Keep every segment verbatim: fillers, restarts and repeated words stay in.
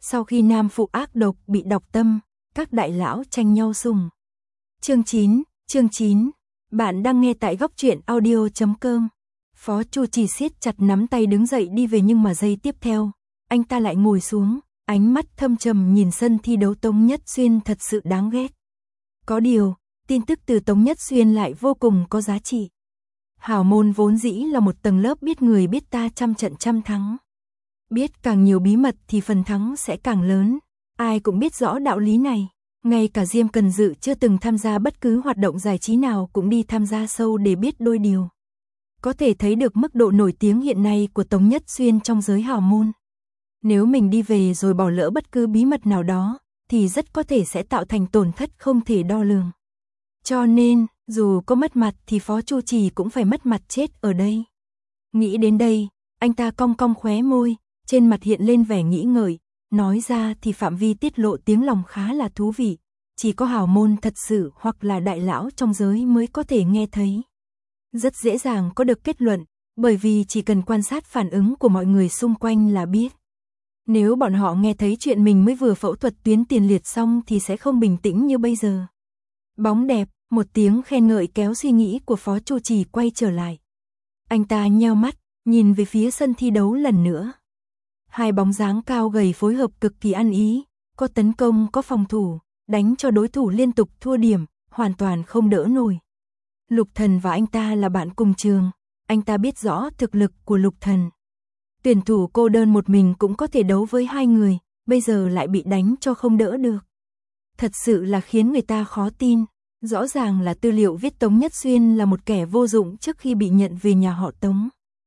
Sau khi nam phụ ác độc bị độc tâm, các đại lão tranh nhau sủng. Chương chín, chương chín. Bạn đang nghe tại góc truyện audio chấm com. Phó Chu Trì siết chặt nắm tay đứng dậy đi về, nhưng mà giây tiếp theo, anh ta lại ngồi xuống, ánh mắt thâm trầm nhìn sân thi đấu. Tống Nhất Xuyên thật sự đáng ghét. Có điều, tin tức từ Tống Nhất Xuyên lại vô cùng có giá trị. Hào môn vốn dĩ là một tầng lớp biết người biết ta, trăm trận trăm thắng. Biết càng nhiều bí mật thì phần thắng sẽ càng lớn. Ai cũng biết rõ đạo lý này. Ngay cả Diêm Cần Dự chưa từng tham gia bất cứ hoạt động giải trí nào cũng đi tham gia show để biết đôi điều. Có thể thấy được mức độ nổi tiếng hiện nay của Tống Nhất Xuyên trong giới hào môn. Nếu mình đi về rồi bỏ lỡ bất cứ bí mật nào đó, thì rất có thể sẽ tạo thành tổn thất không thể đo lường. Cho nên, dù có mất mặt thì Phó Chu Trì cũng phải mất mặt chết ở đây. Nghĩ đến đây, anh ta cong cong khóe môi, trên mặt hiện lên vẻ nghĩ ngợi. Nói ra thì phạm vi tiết lộ tiếng lòng khá là thú vị. Chỉ có hào môn thật sự hoặc là đại lão trong giới mới có thể nghe thấy. Rất dễ dàng có được kết luận, bởi vì chỉ cần quan sát phản ứng của mọi người xung quanh là biết. Nếu bọn họ nghe thấy chuyện mình mới vừa phẫu thuật tuyến tiền liệt xong thì sẽ không bình tĩnh như bây giờ. Bóng đẹp, một tiếng khen ngợi kéo suy nghĩ của Phó Chu Trì quay trở lại. Anh ta nheo mắt, nhìn về phía sân thi đấu lần nữa. Hai bóng dáng cao gầy phối hợp cực kỳ ăn ý, có tấn công có phòng thủ, đánh cho đối thủ liên tục thua điểm, hoàn toàn không đỡ nổi. Lục Thần và anh ta là bạn cùng trường, anh ta biết rõ thực lực của Lục Thần. Tuyển thủ cô đơn một mình cũng có thể đấu với hai người, bây giờ lại bị đánh cho không đỡ được. Thật sự là khiến người ta khó tin, rõ ràng là tư liệu viết Tống Nhất Xuyên là một kẻ vô dụng trước khi bị nhận về nhà họ Tống.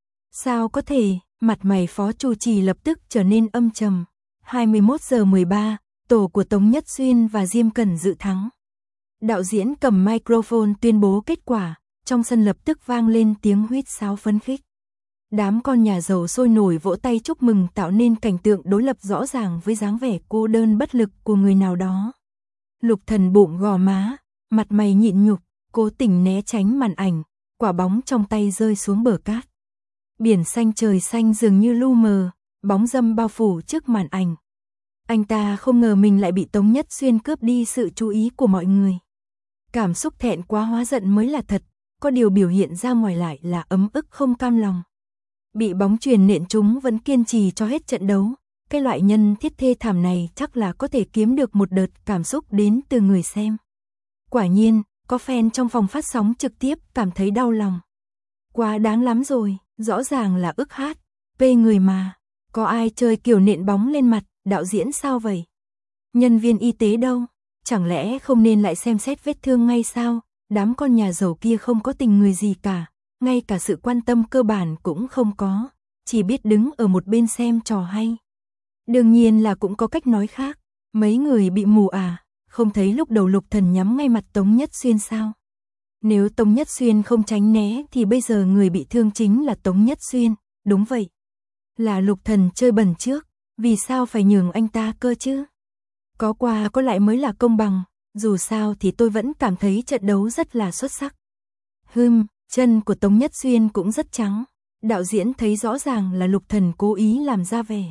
Sao có thể? Mặt mày Phó Chu Trì lập tức trở nên âm trầm. hai mươi mốt giờ mười ba, tổ của Tống Nhất Xuyên và Diêm Cẩn dự thắng. Đạo diễn cầm microphone tuyên bố kết quả, trong sân lập tức vang lên tiếng huýt sáo phấn khích. Đám con nhà giàu sôi nổi vỗ tay chúc mừng, tạo nên cảnh tượng đối lập rõ ràng với dáng vẻ cô đơn bất lực của người nào đó. Lục Thần bụng gò má, mặt mày nhịn nhục, cố tình né tránh màn ảnh, quả bóng trong tay rơi xuống bờ cát. Biển xanh trời xanh dường như lu mờ, bóng dâm bao phủ trước màn ảnh. Anh ta không ngờ mình lại bị Tống Nhất Xuyên cướp đi sự chú ý của mọi người. Cảm xúc thẹn quá hóa giận mới là thật, có điều biểu hiện ra ngoài lại là ấm ức không cam lòng. Bị bóng chuyền nện trúng vẫn kiên trì cho hết trận đấu, cái loại nhân thiết thê thảm này chắc là có thể kiếm được một đợt cảm xúc đến từ người xem. Quả nhiên, có fan trong phòng phát sóng trực tiếp cảm thấy đau lòng. Quá đáng lắm rồi. Rõ ràng là ức hát, pê người mà, có ai chơi kiểu nện bóng lên mặt, đạo diễn sao vậy? Nhân viên y tế đâu? Chẳng lẽ không nên lại xem xét vết thương ngay sao? Đám con nhà giàu kia không có tình người gì cả, ngay cả sự quan tâm cơ bản cũng không có, chỉ biết đứng ở một bên xem trò hay. Đương nhiên là cũng có cách nói khác, mấy người bị mù à, không thấy lúc đầu Lục Thần nhắm ngay mặt Tống Nhất Xuyên sao? Nếu Tống Nhất Xuyên không tránh né thì bây giờ người bị thương chính là Tống Nhất Xuyên, đúng vậy. Là Lục Thần chơi bẩn trước, vì sao phải nhường anh ta cơ chứ? Có qua có lại mới là công bằng, dù sao thì tôi vẫn cảm thấy trận đấu rất là xuất sắc. Hừm, chân của Tống Nhất Xuyên cũng rất trắng, đạo diễn thấy rõ ràng là Lục Thần cố ý làm ra vẻ.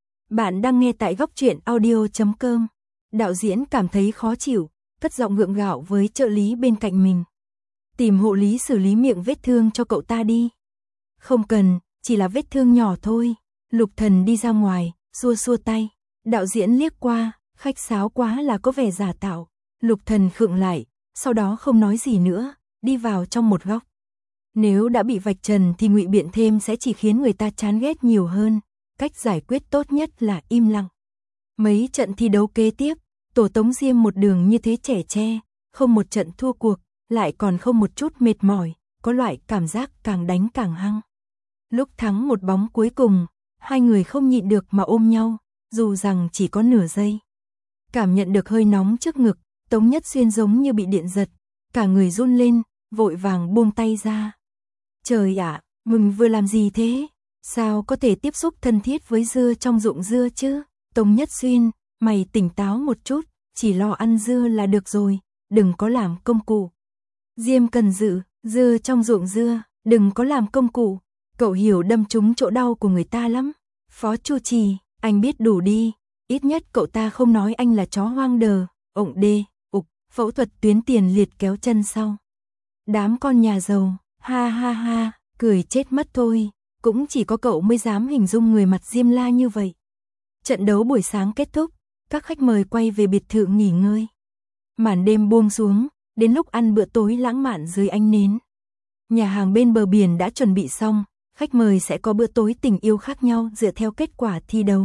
Bạn đang nghe tại góc truyện audio chấm com. Đạo diễn cảm thấy khó chịu, cất giọng gượng gạo với trợ lý bên cạnh mình. Tìm hộ lý xử lý miệng vết thương cho cậu ta đi. Không cần, chỉ là vết thương nhỏ thôi. Lục Thần đi ra ngoài, xua xua tay. Đạo diễn liếc qua, khách sáo quá là có vẻ giả tạo. Lục Thần khựng lại, sau đó không nói gì nữa, đi vào trong một góc. Nếu đã bị vạch trần thì ngụy biện thêm sẽ chỉ khiến người ta chán ghét nhiều hơn. Cách giải quyết tốt nhất là im lặng. Mấy trận thi đấu kế tiếp, tổ Tống Diêm một đường như thế chẻ che, không một trận thua cuộc, lại còn không một chút mệt mỏi, có loại cảm giác càng đánh càng hăng. Lúc thắng một bóng cuối cùng, hai người không nhịn được mà ôm nhau, dù rằng chỉ có nửa giây. Cảm nhận được hơi nóng trước ngực, Tống Nhất Xuyên giống như bị điện giật, cả người run lên, vội vàng buông tay ra. Trời ạ, mình vừa làm gì thế? Sao có thể tiếp xúc thân thiết với dưa trong ruộng dưa chứ? Tống Nhất Xuyên, mày tỉnh táo một chút, chỉ lo ăn dưa là được rồi, đừng có làm công cụ. Diêm Cần Dự, dưa trong ruộng dưa, đừng có làm công cụ, cậu hiểu đâm trúng chỗ đau của người ta lắm. Phó Chu Trì, anh biết đủ đi, Ít nhất cậu ta không nói anh là chó hoang đờ, ổng đê, ục, phẫu thuật tuyến tiền liệt kéo chân sau. Đám con nhà giàu, ha ha ha, cười chết mất thôi, cũng chỉ có cậu mới dám hình dung người mặt diêm la như vậy. Trận đấu buổi sáng kết thúc, các khách mời quay về biệt thự nghỉ ngơi. Màn đêm buông xuống, đến lúc ăn bữa tối lãng mạn dưới ánh nến. Nhà hàng bên bờ biển đã chuẩn bị xong, khách mời sẽ có bữa tối tình yêu khác nhau dựa theo kết quả thi đấu.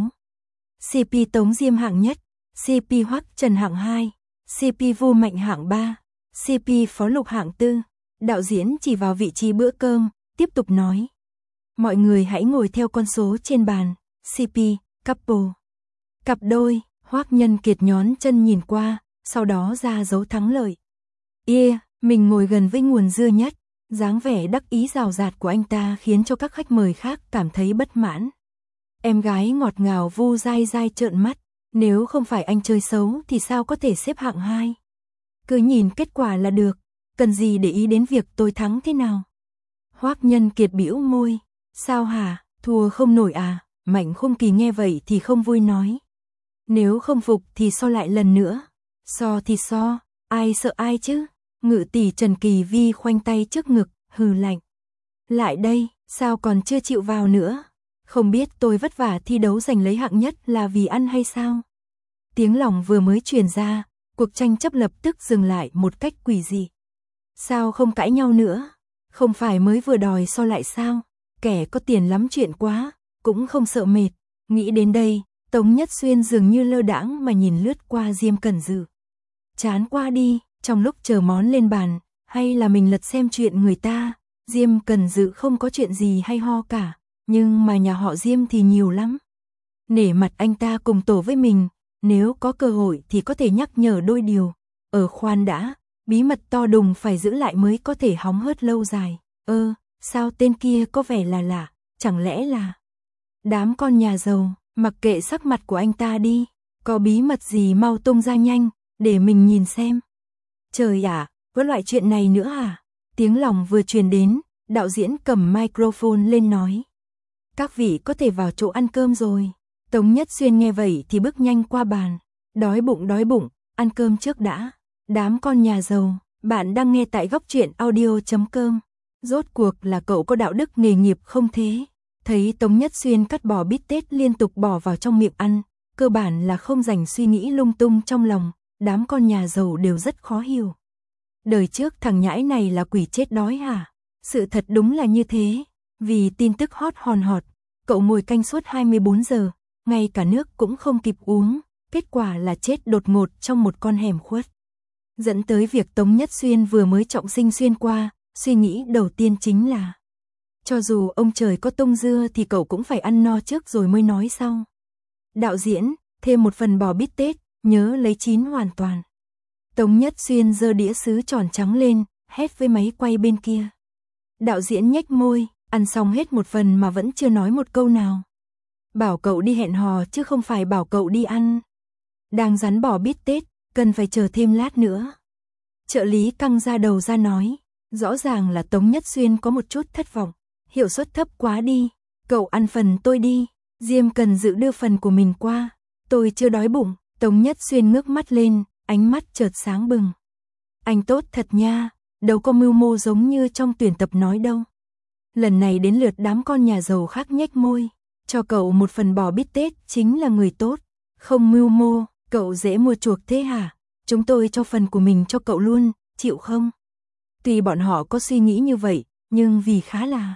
xê pê Tống Diêm hạng nhất, xê pê Hoắc Trần hạng hai, xê pê Vu Mạnh hạng ba, xê pê Phó Lục hạng tư. Đạo diễn chỉ vào vị trí bữa cơm, tiếp tục nói. Mọi người hãy ngồi theo con số trên bàn, xê pê, couple. Cặp đôi, Hoắc Nhân Kiệt nhón chân nhìn qua, sau đó ra dấu thắng lợi. Yeah, mình ngồi gần với nguồn dưa nhất, dáng vẻ đắc ý rào rạt của anh ta khiến cho các khách mời khác cảm thấy bất mãn. Em gái ngọt ngào Vu dai dai trợn mắt, nếu không phải anh chơi xấu thì sao có thể xếp hạng hai. Cứ nhìn kết quả là được, cần gì để ý đến việc tôi thắng thế nào. Hoắc Nhân Kiệt bĩu môi, sao hả, thua không nổi à, Mạnh Khung Kỳ nghe vậy thì không vui nói. Nếu không phục thì so lại lần nữa, so thì so, ai sợ ai chứ, Ngự tỷ Trần Kỳ Vi khoanh tay trước ngực, hừ lạnh. Lại đây, sao còn chưa chịu vào nữa, không biết tôi vất vả thi đấu giành lấy hạng nhất là vì ăn hay sao. Tiếng lòng vừa mới truyền ra, cuộc tranh chấp lập tức dừng lại một cách quỷ dị. Sao không cãi nhau nữa, không phải mới vừa đòi so lại sao, kẻ có tiền lắm chuyện quá, cũng không sợ mệt. Nghĩ đến đây, Tống Nhất Xuyên dường như lơ đãng mà nhìn lướt qua Diêm Cẩn Dự. Chán qua đi, trong lúc chờ món lên bàn, hay là mình lật xem chuyện người ta, Diêm Cẩn Dự không có chuyện gì hay ho cả, nhưng mà nhà họ Diêm thì nhiều lắm. Nể mặt anh ta cùng tổ với mình, nếu có cơ hội thì có thể nhắc nhở đôi điều. Ở khoan đã, bí mật to đùng phải giữ lại mới có thể hóng hớt lâu dài. Ơ, sao tên kia có vẻ là lạ, chẳng lẽ là đám con nhà giàu, mặc kệ sắc mặt của anh ta đi, có bí mật gì mau tung ra nhanh, để mình nhìn xem. Trời ạ, có loại chuyện này nữa à? Tiếng lòng vừa truyền đến, đạo diễn cầm microphone lên nói. Các vị có thể vào chỗ ăn cơm rồi. Tống Nhất Xuyên nghe vậy thì bước nhanh qua bàn. Đói bụng đói bụng, ăn cơm trước đã. Đám con nhà giàu, bạn đang nghe tại góc truyện audio chấm com. Rốt cuộc là cậu có đạo đức nghề nghiệp không thế? Thấy Tống Nhất Xuyên cắt bò bít tết liên tục bỏ vào trong miệng ăn, cơ bản là không dành suy nghĩ lung tung trong lòng, đám con nhà giàu đều rất khó hiểu. Đời trước thằng nhãi này là quỷ chết đói hả? Sự thật đúng là như thế, vì tin tức hot hòn hot, cậu ngồi canh suốt hai mươi bốn giờ, ngay cả nước cũng không kịp uống, kết quả là chết đột ngột trong một con hẻm khuất. Dẫn tới việc Tống Nhất Xuyên vừa mới trọng sinh xuyên qua, suy nghĩ đầu tiên chính là cho dù ông trời có tung dưa thì cậu cũng phải ăn no trước rồi mới nói sau. Đạo diễn, thêm một phần bò bít tết, nhớ lấy chín hoàn toàn. Tống Nhất Xuyên giơ đĩa sứ tròn trắng lên, hét với máy quay bên kia. Đạo diễn nhếch môi, ăn xong hết một phần mà vẫn chưa nói một câu nào. Bảo cậu đi hẹn hò chứ không phải bảo cậu đi ăn. Đang rắn bò bít tết, cần phải chờ thêm lát nữa. Trợ lý căng ra đầu ra nói, rõ ràng là Tống Nhất Xuyên có một chút thất vọng. Hiệu suất thấp quá đi, cậu ăn phần tôi đi. Diêm Cần Dự đưa phần của mình qua. Tôi chưa đói bụng. Tống Nhất Xuyên ngước mắt lên, ánh mắt chợt sáng bừng. Anh tốt thật nha, đâu có mưu mô giống như trong tuyển tập nói đâu. Lần này đến lượt đám con nhà giàu khác nhếch môi. Cho cậu một phần bò bít tết chính là người tốt. Không mưu mô, cậu dễ mua chuộc thế hả? Chúng tôi cho phần của mình cho cậu luôn, chịu không? Tuy bọn họ có suy nghĩ như vậy, nhưng vì khá là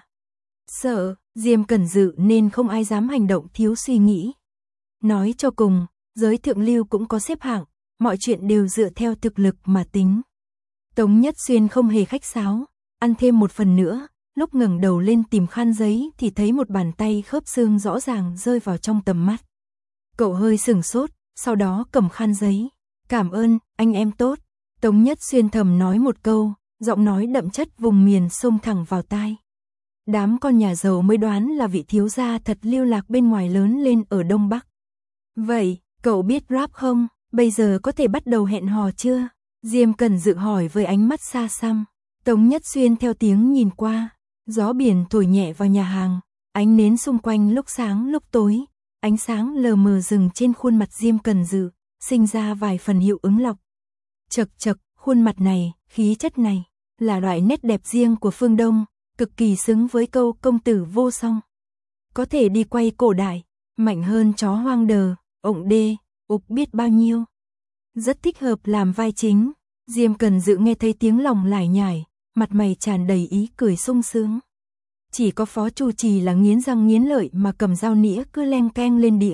sợ, Diêm Cẩn Dự nên không ai dám hành động thiếu suy nghĩ. Nói cho cùng, giới thượng lưu cũng có xếp hạng, mọi chuyện đều dựa theo thực lực mà tính. Tống Nhất Xuyên không hề khách sáo, ăn thêm một phần nữa, lúc ngẩng đầu lên tìm khăn giấy thì thấy một bàn tay khớp xương rõ ràng rơi vào trong tầm mắt. Cậu hơi sửng sốt, sau đó cầm khăn giấy. Cảm ơn, anh em tốt. Tống Nhất Xuyên thầm nói một câu, giọng nói đậm chất vùng miền xông thẳng vào tai. Đám con nhà giàu mới đoán là vị thiếu gia thật lưu lạc bên ngoài lớn lên ở Đông Bắc. Vậy, cậu biết rap không? Bây giờ có thể bắt đầu hẹn hò chưa? Diêm Cẩn Dự hỏi với ánh mắt xa xăm. Tống Nhất Xuyên theo tiếng nhìn qua. Gió biển thổi nhẹ vào nhà hàng. Ánh nến xung quanh lúc sáng lúc tối. ánh sáng lờ mờ dừng trên khuôn mặt Diêm Cần Dự, sinh ra vài phần hiệu ứng lọc. Chật chật, khuôn mặt này, khí chất này, là loại nét đẹp riêng của phương Đông, cực kỳ xứng với câu công tử vô song. Có thể đi quay cổ đại, mạnh hơn chó hoang đờ, ổng đê, ục biết bao nhiêu. Rất thích hợp làm vai chính. Diêm Cần Dự nghe thấy tiếng lòng lải nhải, mặt mày tràn đầy ý cười sung sướng. Chỉ có Phó Chu Trì là nghiến răng nghiến lợi mà cầm dao nĩa cứ leng keng lên đĩa.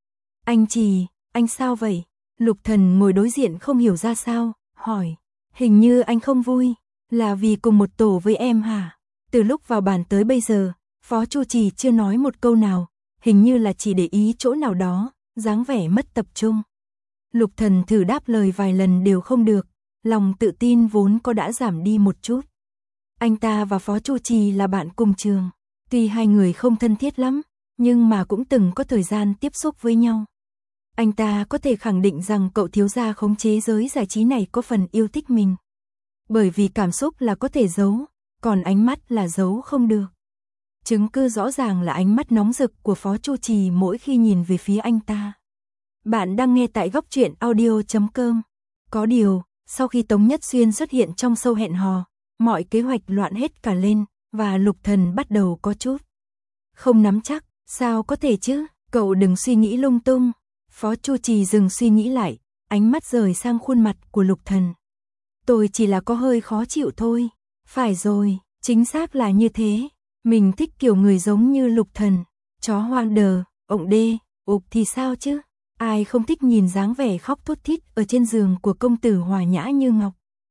Anh Trì, anh sao vậy? Lục Thần ngồi đối diện không hiểu ra sao, hỏi. Hình như anh không vui, là vì cùng một tổ với em hả? Từ lúc vào bàn tới bây giờ, Phó Chu Trì chưa nói một câu nào, hình như là chỉ để ý chỗ nào đó, dáng vẻ mất tập trung. Lục Thần thử đáp lời vài lần đều không được, lòng tự tin vốn có đã giảm đi một chút. Anh ta và Phó Chu Trì là bạn cùng trường, tuy hai người không thân thiết lắm, nhưng mà cũng từng có thời gian tiếp xúc với nhau. Anh ta có thể khẳng định rằng cậu thiếu gia khống chế giới giải trí này có phần yêu thích mình. Bởi vì cảm xúc là có thể giấu, còn ánh mắt là giấu không được. Chứng cứ rõ ràng là ánh mắt nóng rực của Phó Chu Trì mỗi khi nhìn về phía anh ta. Bạn đang nghe tại góc truyện audio chấm com. Có điều, sau khi Tống Nhất Xuyên xuất hiện trong show hẹn hò, mọi kế hoạch loạn hết cả lên, và Lục Thần bắt đầu có chút không nắm chắc, sao có thể chứ, cậu đừng suy nghĩ lung tung. Phó Chu Trì dừng suy nghĩ lại, ánh mắt rời sang khuôn mặt của Lục Thần. Tôi chỉ là có hơi khó chịu thôi. Phải rồi, chính xác là như thế. Mình thích kiểu người giống như Lục Thần, chó hoang đờ, ổng đê, ục thì sao chứ? Ai không thích nhìn dáng vẻ khóc thút thít ở trên giường của công tử hòa nhã như ngọc.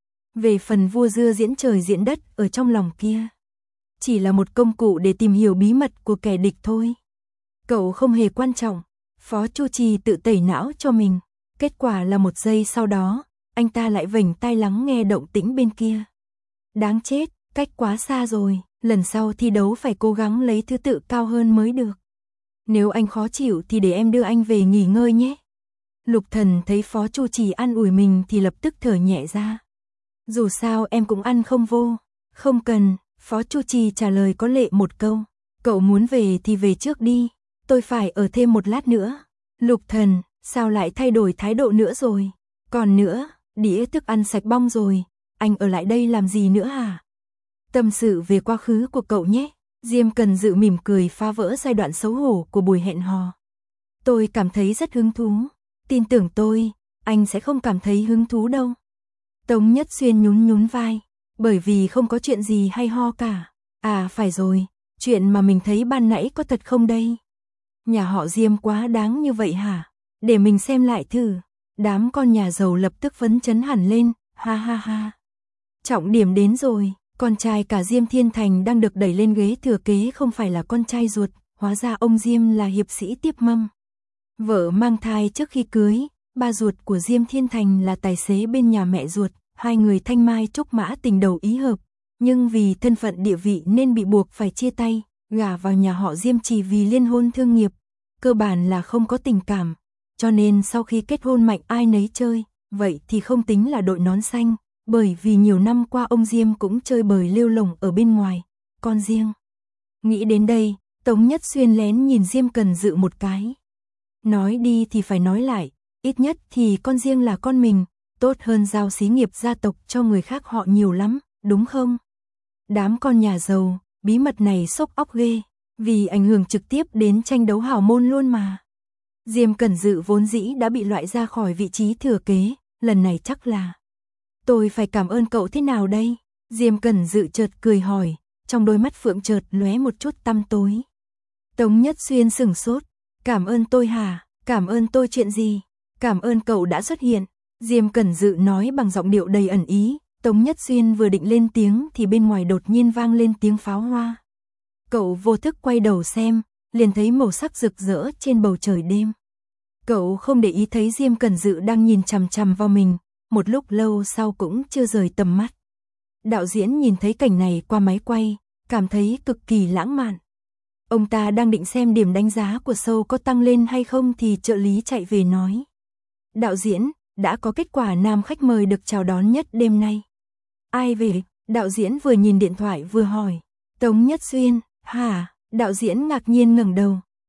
Về phần vua dưa diễn trời diễn đất ở trong lòng kia, chỉ là một công cụ để tìm hiểu bí mật của kẻ địch thôi. Cậu không hề quan trọng. Phó Chu Trì tự tẩy não cho mình. Kết quả là một giây sau đó, anh ta lại vểnh tai lắng nghe động tĩnh bên kia. Đáng chết, cách quá xa rồi, lần sau thi đấu phải cố gắng lấy thứ tự cao hơn mới được. Nếu anh khó chịu thì để em đưa anh về nghỉ ngơi nhé. Lục Thần thấy Phó Chu Trì an ủi mình thì lập tức thở nhẹ ra. Dù sao em cũng ăn không vô. Không cần, Phó Chu Trì trả lời có lệ một câu. Cậu muốn về thì về trước đi, tôi phải ở thêm một lát nữa. Lục Thần, sao lại thay đổi thái độ nữa rồi? Còn nữa, đĩa thức ăn sạch bong rồi, anh ở lại đây làm gì nữa hả? Tâm sự về quá khứ của cậu nhé. Diêm Cần Dự mỉm cười phá vỡ giai đoạn xấu hổ của buổi hẹn hò. Tôi cảm thấy rất hứng thú. Tin tưởng tôi, anh sẽ không cảm thấy hứng thú đâu. Tống Nhất Xuyên nhún nhún vai. Bởi vì không có chuyện gì hay ho cả. À phải rồi, chuyện mà mình thấy ban nãy có thật không đây? Nhà họ Diêm quá đáng như vậy hả? Để mình xem lại thử. Đám con nhà giàu lập tức phấn chấn hẳn lên, ha ha ha. Trọng điểm đến rồi, con trai cả Diêm Thiên Thành đang được đẩy lên ghế thừa kế không phải là con trai ruột, hóa ra ông Diêm là hiệp sĩ tiếp mâm. Vợ mang thai trước khi cưới, ba ruột của Diêm Thiên Thành là tài xế bên nhà mẹ ruột, hai người thanh mai trúc mã tình đầu ý hợp, nhưng vì thân phận địa vị nên bị buộc phải chia tay, gả vào nhà họ Diêm chỉ vì liên hôn thương nghiệp, cơ bản là không có tình cảm, cho nên sau khi kết hôn mạnh ai nấy chơi, vậy thì không tính là đội nón xanh, bởi vì nhiều năm qua ông Diêm cũng chơi bời lêu lổng ở bên ngoài, con riêng. Nghĩ đến đây, Tống Nhất Xuyên lén nhìn Diêm Cần Dự một cái. Nói đi thì phải nói lại, ít nhất thì con riêng là con mình, tốt hơn giao xí nghiệp gia tộc cho người khác họ nhiều lắm, đúng không? Đám con nhà giàu, bí mật này sốc óc ghê, vì ảnh hưởng trực tiếp đến tranh đấu hào môn luôn mà. Diêm Cần Dự vốn dĩ đã bị loại ra khỏi vị trí thừa kế, lần này chắc là... Tôi phải cảm ơn cậu thế nào đây? Diêm Cần Dự chợt cười hỏi, trong đôi mắt phượng chợt lóe một chút tăm tối. Tống Nhất Xuyên sửng sốt, cảm ơn tôi hả? Cảm ơn tôi chuyện gì? Cảm ơn cậu đã xuất hiện. Diêm Cần Dự nói bằng giọng điệu đầy ẩn ý, Tống Nhất Xuyên vừa định lên tiếng thì bên ngoài đột nhiên vang lên tiếng pháo hoa. Cậu vô thức quay đầu xem, liền thấy màu sắc rực rỡ trên bầu trời đêm. Cậu không để ý thấy Diêm Cần Dự đang nhìn chằm chằm vào mình, một lúc lâu sau cũng chưa rời tầm mắt. Đạo diễn nhìn thấy cảnh này qua máy quay, cảm thấy cực kỳ lãng mạn. Ông ta đang định xem điểm đánh giá của show có tăng lên hay không thì trợ lý chạy về nói. Đạo diễn, đã có kết quả nam khách mời được chào đón nhất đêm nay. Ai về? Đạo diễn vừa nhìn điện thoại vừa hỏi. Tống Nhất Xuyên, hả? Đạo diễn ngạc nhiên ngẩng đầu.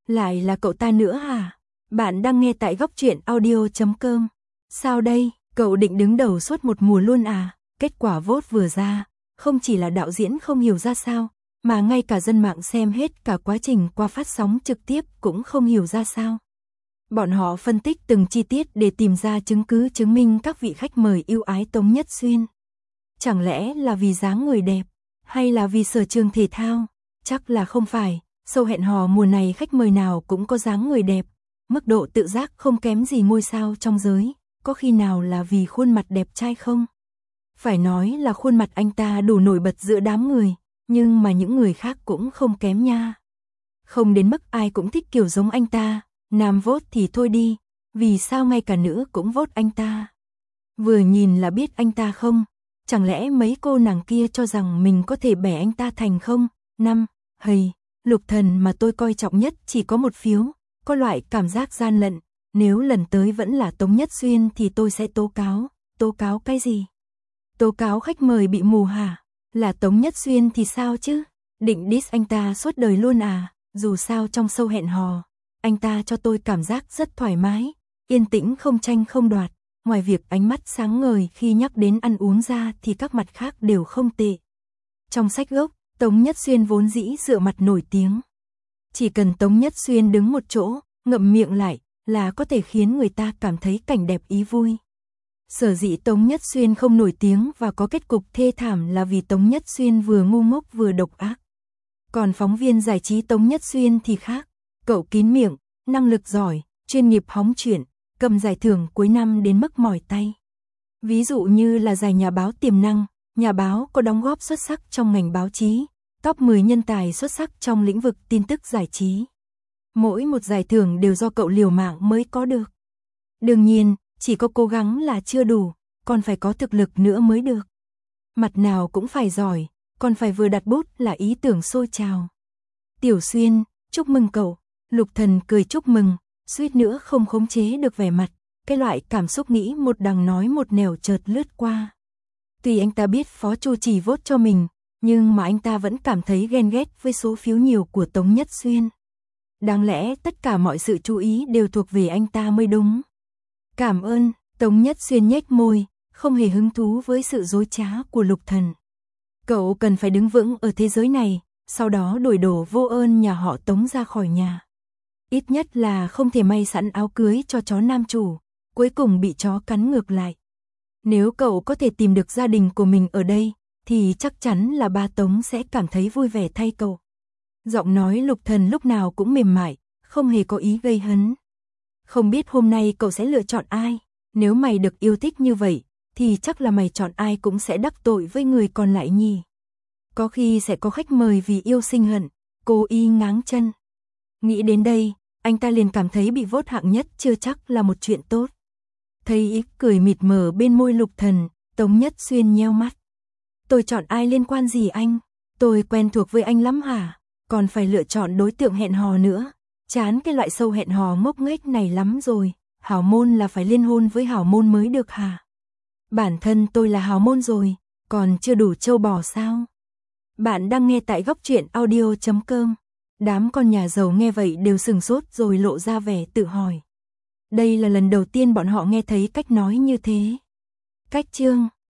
Lại là cậu ta nữa à? Bạn đang nghe tại góc truyện audio chấm com. Sao đây, cậu định đứng đầu suốt một mùa luôn à? Kết quả vote vừa ra, không chỉ là đạo diễn không hiểu ra sao, mà ngay cả dân mạng xem hết cả quá trình qua phát sóng trực tiếp cũng không hiểu ra sao. Bọn họ phân tích từng chi tiết để tìm ra chứng cứ chứng minh các vị khách mời yêu ái Tống Nhất Xuyên. Chẳng lẽ là vì dáng người đẹp, hay là vì sở trường thể thao? Chắc là không phải, show hẹn hò mùa này khách mời nào cũng có dáng người đẹp, mức độ tự giác không kém gì ngôi sao trong giới, có khi nào là vì khuôn mặt đẹp trai không? Phải nói là khuôn mặt anh ta đủ nổi bật giữa đám người, nhưng mà những người khác cũng không kém nha. Không đến mức ai cũng thích kiểu giống anh ta, nam vote thì thôi đi, vì sao ngay cả nữ cũng vote anh ta? Vừa nhìn là biết anh ta không? Chẳng lẽ mấy cô nàng kia cho rằng mình có thể bẻ anh ta thành không? Năm, hầy, Lục Thần mà tôi coi trọng nhất chỉ có một phiếu, có loại cảm giác gian lận, nếu lần tới vẫn là Tống Nhất Xuyên thì tôi sẽ tố cáo, tố cáo cái gì? Tố cáo khách mời bị mù hả? Là Tống Nhất Xuyên thì sao chứ? Định diss anh ta suốt đời luôn à? Dù sao trong show hẹn hò, anh ta cho tôi cảm giác rất thoải mái, yên tĩnh không tranh không đoạt, ngoài việc ánh mắt sáng ngời khi nhắc đến ăn uống ra thì các mặt khác đều không tệ. Trong sách gốc, Tống Nhất Xuyên vốn dĩ dựa mặt nổi tiếng. Chỉ cần Tống Nhất Xuyên đứng một chỗ, ngậm miệng lại, là có thể khiến người ta cảm thấy cảnh đẹp ý vui. Sở dĩ Tống Nhất Xuyên không nổi tiếng và có kết cục thê thảm là vì Tống Nhất Xuyên vừa ngu ngốc vừa độc ác. Còn phóng viên giải trí Tống Nhất Xuyên thì khác, cậu kín miệng, năng lực giỏi, chuyên nghiệp hóng chuyện, cầm giải thưởng cuối năm đến mức mỏi tay. Ví dụ như là giải nhà báo tiềm năng, nhà báo có đóng góp xuất sắc trong ngành báo chí, top mười nhân tài xuất sắc trong lĩnh vực tin tức giải trí. Mỗi một giải thưởng đều do cậu liều mạng mới có được. Đương nhiên, chỉ có cố gắng là chưa đủ, còn phải có thực lực nữa mới được. Mặt nào cũng phải giỏi, còn phải vừa đặt bút là ý tưởng sôi trào. Tiểu Xuyên, chúc mừng cậu. Lục Thần cười chúc mừng, suýt nữa không khống chế được vẻ mặt, cái loại cảm xúc nghĩ một đằng nói một nẻo chợt lướt qua. Tuy anh ta biết Phó Chu chỉ vote cho mình, nhưng mà anh ta vẫn cảm thấy ghen ghét với số phiếu nhiều của Tống Nhất Xuyên. Đáng lẽ tất cả mọi sự chú ý đều thuộc về anh ta mới đúng. Cảm ơn, Tống Nhất Xuyên nhếch môi, không hề hứng thú với sự dối trá của Lục Thần. Cậu cần phải đứng vững ở thế giới này, sau đó đuổi đổ vô ơn nhà họ Tống ra khỏi nhà. Ít nhất là không thể may sẵn áo cưới cho chó nam chủ, cuối cùng bị chó cắn ngược lại. Nếu cậu có thể tìm được gia đình của mình ở đây, thì chắc chắn là ba Tống sẽ cảm thấy vui vẻ thay cậu. Giọng nói Lục Thần lúc nào cũng mềm mại, không hề có ý gây hấn. Không biết hôm nay cậu sẽ lựa chọn ai, nếu mày được yêu thích như vậy, thì chắc là mày chọn ai cũng sẽ đắc tội với người còn lại nhỉ. Có khi sẽ có khách mời vì yêu sinh hận, cố ý ngáng chân. Nghĩ đến đây, anh ta liền cảm thấy bị vote hạng nhất chưa chắc là một chuyện tốt. Thấy ý cười mịt mờ bên môi Lục Thần, Tống Nhất Xuyên nheo mắt. Tôi chọn ai liên quan gì anh? Tôi quen thuộc với anh lắm hả? Còn phải lựa chọn đối tượng hẹn hò nữa. Chán cái loại show hẹn hò ngốc nghếch này lắm rồi. Hảo môn là phải liên hôn với hảo môn mới được hả? Bản thân tôi là hảo môn rồi, còn chưa đủ trâu bò sao? Bạn đang nghe tại góc truyện audio chấm com. Đám con nhà giàu nghe vậy đều sừng sốt rồi lộ ra vẻ tự hỏi. Đây là lần đầu tiên bọn họ nghe thấy cách nói như thế. Cách chương